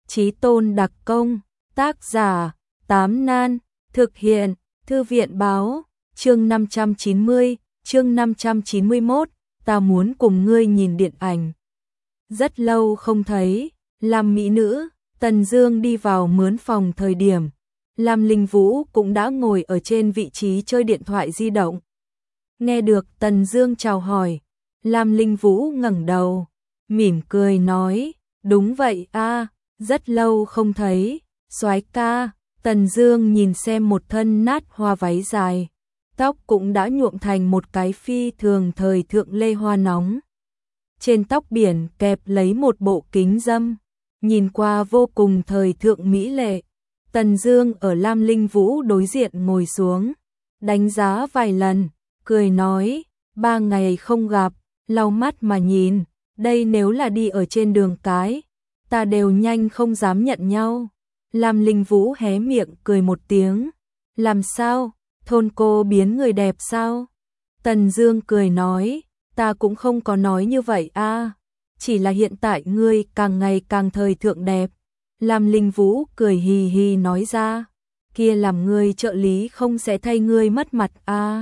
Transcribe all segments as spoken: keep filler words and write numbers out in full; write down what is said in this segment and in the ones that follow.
Chí tôn đặc công, tác giả, Tám Nan, thực hiện, Thư viện báo, chương năm trăm chín mươi, chương năm trăm chín mươi mốt, ta muốn cùng ngươi nhìn điện ảnh. Rất lâu không thấy, làm mỹ nữ, Tần Dương đi vào mướn phòng thời điểm, Lam Linh Vũ cũng đã ngồi ở trên vị trí chơi điện thoại di động. Nghe được Tần Dương chào hỏi, Lam Linh Vũ ngẩng đầu, mỉm cười nói, đúng vậy a, rất lâu không thấy, soái ca. Tần Dương nhìn xem một thân nát hoa váy dài, tóc cũng đã nhuộm thành một cái phi thường thời thượng lê hoa nóng. Trên tóc biển kẹp lấy một bộ kính dâm, nhìn qua vô cùng thời thượng mỹ lệ. Tần Dương ở Lam Linh Vũ đối diện ngồi xuống, đánh giá vài lần, cười nói, ba ngày không gặp, lau mắt mà nhìn, đây nếu là đi ở trên đường cái, ta đều nhanh không dám nhận nhau. Lam Linh Vũ hé miệng cười một tiếng, làm sao, thôn cô biến người đẹp sao? Tần Dương cười nói, ta cũng không có nói như vậy a, chỉ là hiện tại ngươi càng ngày càng thời thượng đẹp. Lam Linh Vũ cười hì hì nói ra, kia làm ngươi trợ lý không sẽ thay ngươi mất mặt a.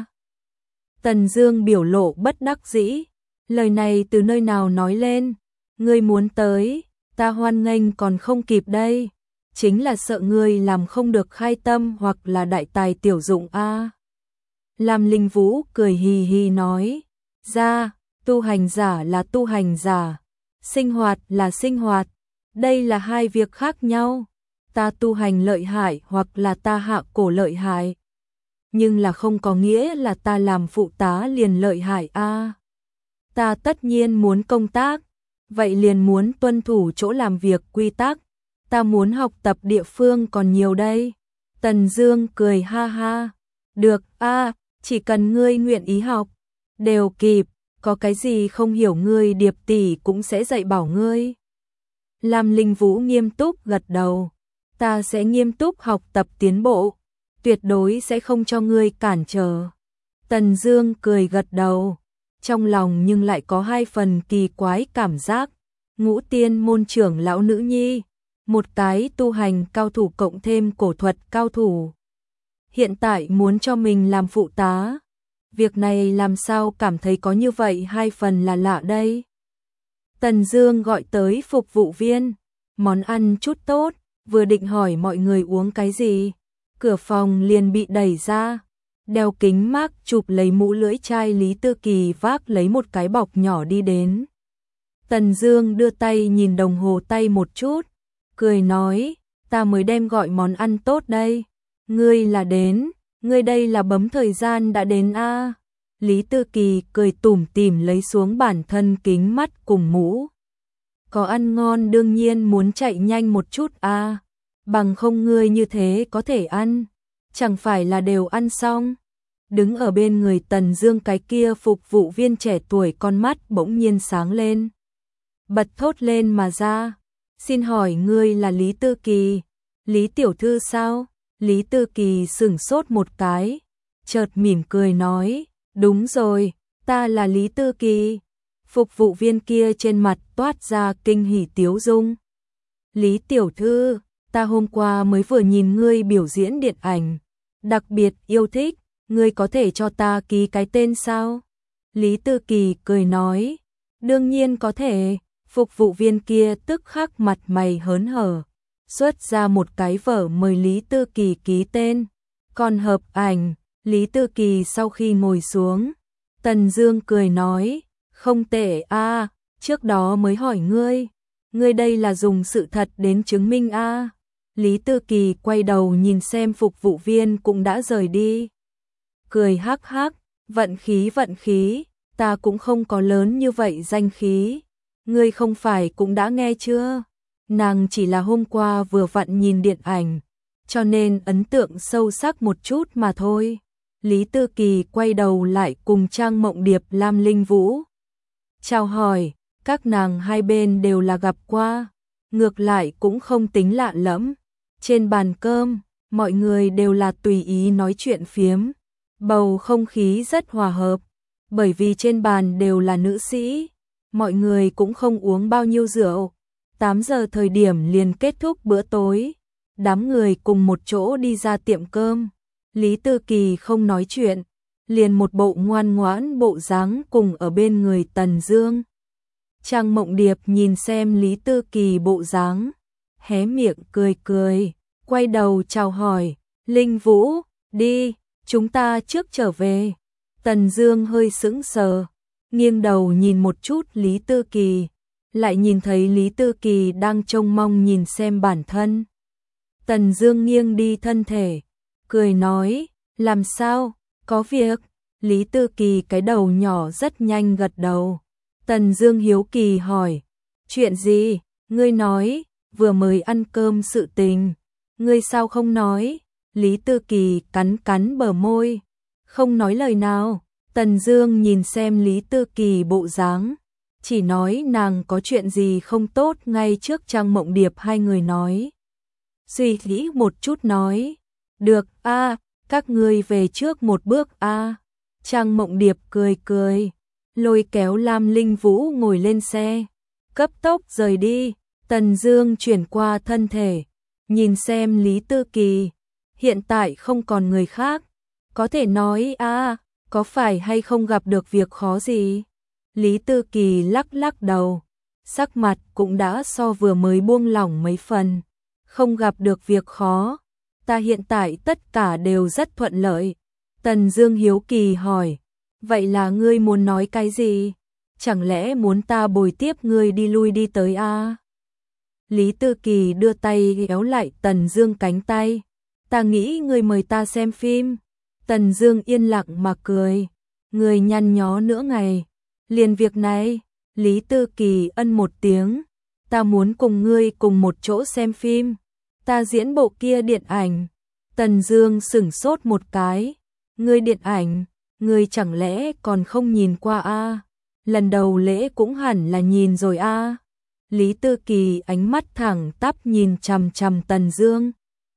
Tần Dương biểu lộ bất đắc dĩ, lời này từ nơi nào nói lên, ngươi muốn tới, ta hoan nghênh còn không kịp đây, chính là sợ ngươi làm không được khai tâm hoặc là đại tài tiểu dụng a. Lam Linh Vũ cười hì hì nói, ra, tu hành giả là tu hành giả, sinh hoạt là sinh hoạt, đây là hai việc khác nhau, ta tu hành lợi hại hoặc là ta hạ cổ lợi hại, nhưng là không có nghĩa là ta làm phụ tá liền lợi hại a. Ta tất nhiên muốn công tác, vậy liền muốn tuân thủ chỗ làm việc quy tắc, ta muốn học tập địa phương còn nhiều đây. Tần Dương cười ha ha, được a, chỉ cần ngươi nguyện ý học, đều kịp, có cái gì không hiểu ngươi Điệp tỷ cũng sẽ dạy bảo ngươi. Lam Linh Vũ nghiêm túc gật đầu, ta sẽ nghiêm túc học tập tiến bộ, tuyệt đối sẽ không cho ngươi cản trở. Tần Dương cười gật đầu, trong lòng nhưng lại có hai phần kỳ quái cảm giác, Ngũ Tiên môn trưởng lão nữ nhi, một cái tu hành cao thủ cộng thêm cổ thuật cao thủ, hiện tại muốn cho mình làm phụ tá, việc này làm sao cảm thấy có như vậy hai phần là lạ đây. Tần Dương gọi tới phục vụ viên, món ăn chút tốt, vừa định hỏi mọi người uống cái gì, cửa phòng liền bị đẩy ra, đeo kính mác chụp lấy mũ lưỡi chai Lý Tư Kỳ vác lấy một cái bọc nhỏ đi đến. Tần Dương đưa tay nhìn đồng hồ tay một chút, cười nói, ta mới đem gọi món ăn tốt đây, ngươi là đến, ngươi đây là bấm thời gian đã đến a. Lý Tư Kỳ cười tủm tỉm lấy xuống bản thân kính mắt cùng mũ. Có ăn ngon đương nhiên muốn chạy nhanh một chút a, bằng không ngươi như thế có thể ăn, chẳng phải là đều ăn xong. Đứng ở bên người Tần Dương cái kia phục vụ viên trẻ tuổi con mắt bỗng nhiên sáng lên, bật thốt lên mà ra, xin hỏi ngươi là Lý Tư Kỳ, Lý tiểu thư sao? Lý Tư Kỳ sững sốt một cái, chợt mỉm cười nói, đúng rồi, ta là Lý Tư Kỳ. Phục vụ viên kia trên mặt toát ra kinh hỉ tiếu dung. Lý tiểu thư, ta hôm qua mới vừa nhìn ngươi biểu diễn điện ảnh, đặc biệt yêu thích, ngươi có thể cho ta ký cái tên sao? Lý Tư Kỳ cười nói, đương nhiên có thể. Phục vụ viên kia tức khắc mặt mày hớn hở, xuất ra một cái vở mời Lý Tư Kỳ ký tên, còn hợp ảnh. Lý Tư Kỳ sau khi ngồi xuống, Tần Dương cười nói, không tệ a, trước đó mới hỏi ngươi, ngươi đây là dùng sự thật đến chứng minh a. Lý Tư Kỳ quay đầu nhìn xem phục vụ viên cũng đã rời đi, cười hắc hắc, vận khí vận khí, ta cũng không có lớn như vậy danh khí, ngươi không phải cũng đã nghe chưa? Nàng chỉ là hôm qua vừa vặn nhìn điện ảnh, cho nên ấn tượng sâu sắc một chút mà thôi. Lý Tư Kỳ quay đầu lại cùng Trang Mộng Điệp Lam Linh Vũ chào hỏi, các nàng hai bên đều là gặp qua, ngược lại cũng không tính lạ lẫm. Trên bàn cơm, mọi người đều là tùy ý nói chuyện phiếm, bầu không khí rất hòa hợp, bởi vì trên bàn đều là nữ sĩ, mọi người cũng không uống bao nhiêu rượu, tám giờ thời điểm liền kết thúc bữa tối. Đám người cùng một chỗ đi ra tiệm cơm. Lý Tư Kỳ không nói chuyện, liền một bộ ngoan ngoãn bộ dáng cùng ở bên người Tần Dương. Trang Mộng Điệp nhìn xem Lý Tư Kỳ bộ dáng, hé miệng cười cười, quay đầu chào hỏi, Linh Vũ, đi, chúng ta trước trở về. Tần Dương hơi sững sờ, nghiêng đầu nhìn một chút Lý Tư Kỳ, lại nhìn thấy Lý Tư Kỳ đang trông mong nhìn xem bản thân. Tần Dương nghiêng đi thân thể, cười nói, làm sao, có việc? Lý Tư Kỳ cái đầu nhỏ rất nhanh gật đầu. Tần Dương hiếu kỳ hỏi, chuyện gì? Ngươi nói, vừa mới ăn cơm sự tình, ngươi sao không nói? Lý Tư Kỳ cắn cắn bờ môi, không nói lời nào. Tần Dương nhìn xem Lý Tư Kỳ bộ dáng, chỉ nói nàng có chuyện gì không tốt ngay trước Trang Mộng Điệp hai người nói. Suy nghĩ một chút nói, được a, à, các ngươi về trước một bước a. À. Trang Mộng Điệp cười cười, lôi kéo Lam Linh Vũ ngồi lên xe, cấp tốc rời đi. Tần Dương chuyển qua thân thể, nhìn xem Lý Tư Kỳ, hiện tại không còn người khác, có thể nói a, à, có phải hay không gặp được việc khó gì? Lý Tư Kỳ lắc lắc đầu, sắc mặt cũng đã so vừa mới buông lỏng mấy phần, không gặp được việc khó, ta hiện tại tất cả đều rất thuận lợi. Tần Dương hiếu kỳ hỏi, vậy là ngươi muốn nói cái gì? Chẳng lẽ muốn ta bồi tiếp ngươi đi lui đi tới a? À? Lý Tư Kỳ đưa tay kéo lại Tần Dương cánh tay, ta nghĩ ngươi mời ta xem phim. Tần Dương yên lặng mà cười, người nhăn nhó nửa ngày, liền việc này. Lý Tư Kỳ ân một tiếng, ta muốn cùng ngươi cùng một chỗ xem phim, ta diễn bộ kia điện ảnh. Tần Dương sững sốt một cái, ngươi điện ảnh, ngươi chẳng lẽ còn không nhìn qua a? À? Lần đầu lễ cũng hẳn là nhìn rồi a. À? Lý Tư Kỳ ánh mắt thẳng tắp nhìn chằm chằm Tần Dương.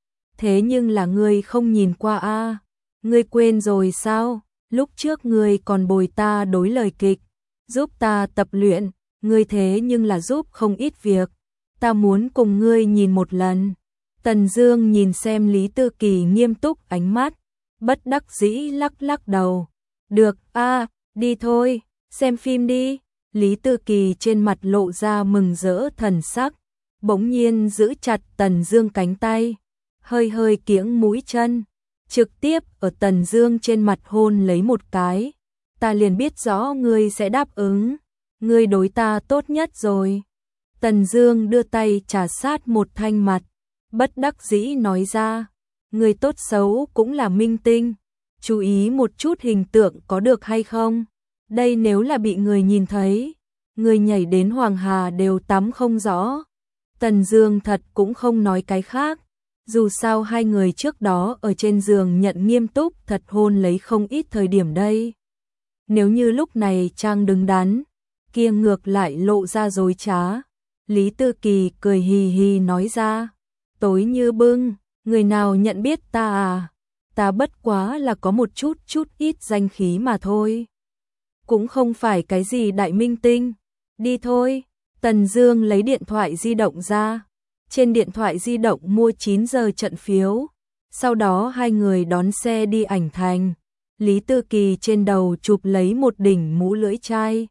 Thế nhưng là ngươi không nhìn qua a? À? Ngươi quên rồi sao? Lúc trước ngươi còn bồi ta đối lời kịch, giúp ta tập luyện, ngươi thế nhưng là giúp không ít việc, ta muốn cùng ngươi nhìn một lần. Tần Dương nhìn xem Lý Tư Kỳ nghiêm túc ánh mắt, bất đắc dĩ lắc lắc đầu. Được a, à, đi thôi, xem phim đi. Lý Tư Kỳ trên mặt lộ ra mừng rỡ thần sắc, bỗng nhiên giữ chặt Tần Dương cánh tay, hơi hơi kiễng mũi chân, trực tiếp ở Tần Dương trên mặt hôn lấy một cái. Ta liền biết rõ ngươi sẽ đáp ứng, ngươi đối ta tốt nhất rồi. Tần Dương đưa tay trà sát một thanh mặt, bất đắc dĩ nói ra, người tốt xấu cũng là minh tinh, chú ý một chút hình tượng có được hay không? Đây nếu là bị người nhìn thấy, người nhảy đến Hoàng Hà đều tắm không rõ. Tần Dương thật cũng không nói cái khác, dù sao hai người trước đó ở trên giường nhận nghiêm túc thật hôn lấy không ít thời điểm đây. Nếu như lúc này Trang đứng đắn, kia ngược lại lộ ra dối trá. Lý Tư Kỳ cười hì hì nói ra, tối như bưng, người nào nhận biết ta à? Ta bất quá là có một chút chút ít danh khí mà thôi. Cũng không phải cái gì đại minh tinh. Đi thôi. Tần Dương lấy điện thoại di động ra. Trên điện thoại di động mua chín giờ trận phiếu. Sau đó hai người đón xe đi ảnh thành. Lý Tư Kỳ trên đầu chụp lấy một đỉnh mũ lưỡi chai.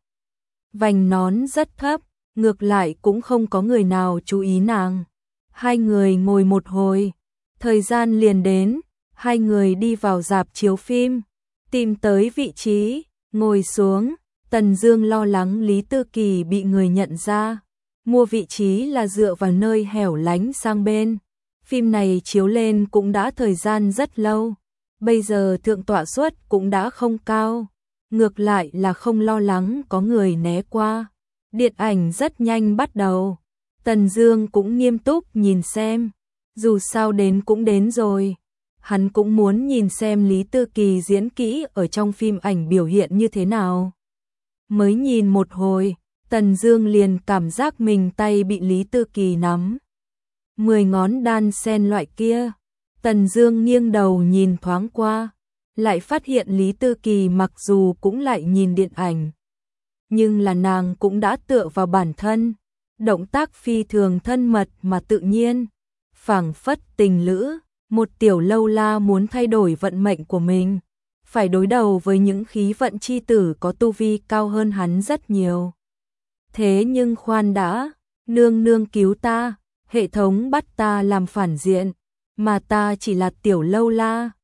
Vành nón rất thấp, ngược lại cũng không có người nào chú ý nàng. Hai người ngồi một hồi, thời gian liền đến, hai người đi vào rạp chiếu phim, tìm tới vị trí, ngồi xuống. Tần Dương lo lắng Lý Tư Kỳ bị người nhận ra, mua vị trí là dựa vào nơi hẻo lánh sang bên. Phim này chiếu lên cũng đã thời gian rất lâu, bây giờ thượng tọa suất cũng đã không cao, ngược lại là không lo lắng có người né qua. Điện ảnh rất nhanh bắt đầu. Tần Dương cũng nghiêm túc nhìn xem, dù sao đến cũng đến rồi, hắn cũng muốn nhìn xem Lý Tư Kỳ diễn kỹ ở trong phim ảnh biểu hiện như thế nào. Mới nhìn một hồi, Tần Dương liền cảm giác mình tay bị Lý Tư Kỳ nắm. Mười ngón đan sen loại kia. Tần Dương nghiêng đầu nhìn thoáng qua, lại phát hiện Lý Tư Kỳ mặc dù cũng lại nhìn điện ảnh, nhưng là nàng cũng đã tựa vào bản thân, động tác phi thường thân mật mà tự nhiên, phảng phất tình lữ. Một tiểu lâu la muốn thay đổi vận mệnh của mình, phải đối đầu với những khí vận chi tử có tu vi cao hơn hắn rất nhiều. Thế nhưng khoan đã, nương nương cứu ta, hệ thống bắt ta làm phản diện, mà ta chỉ là tiểu lâu la,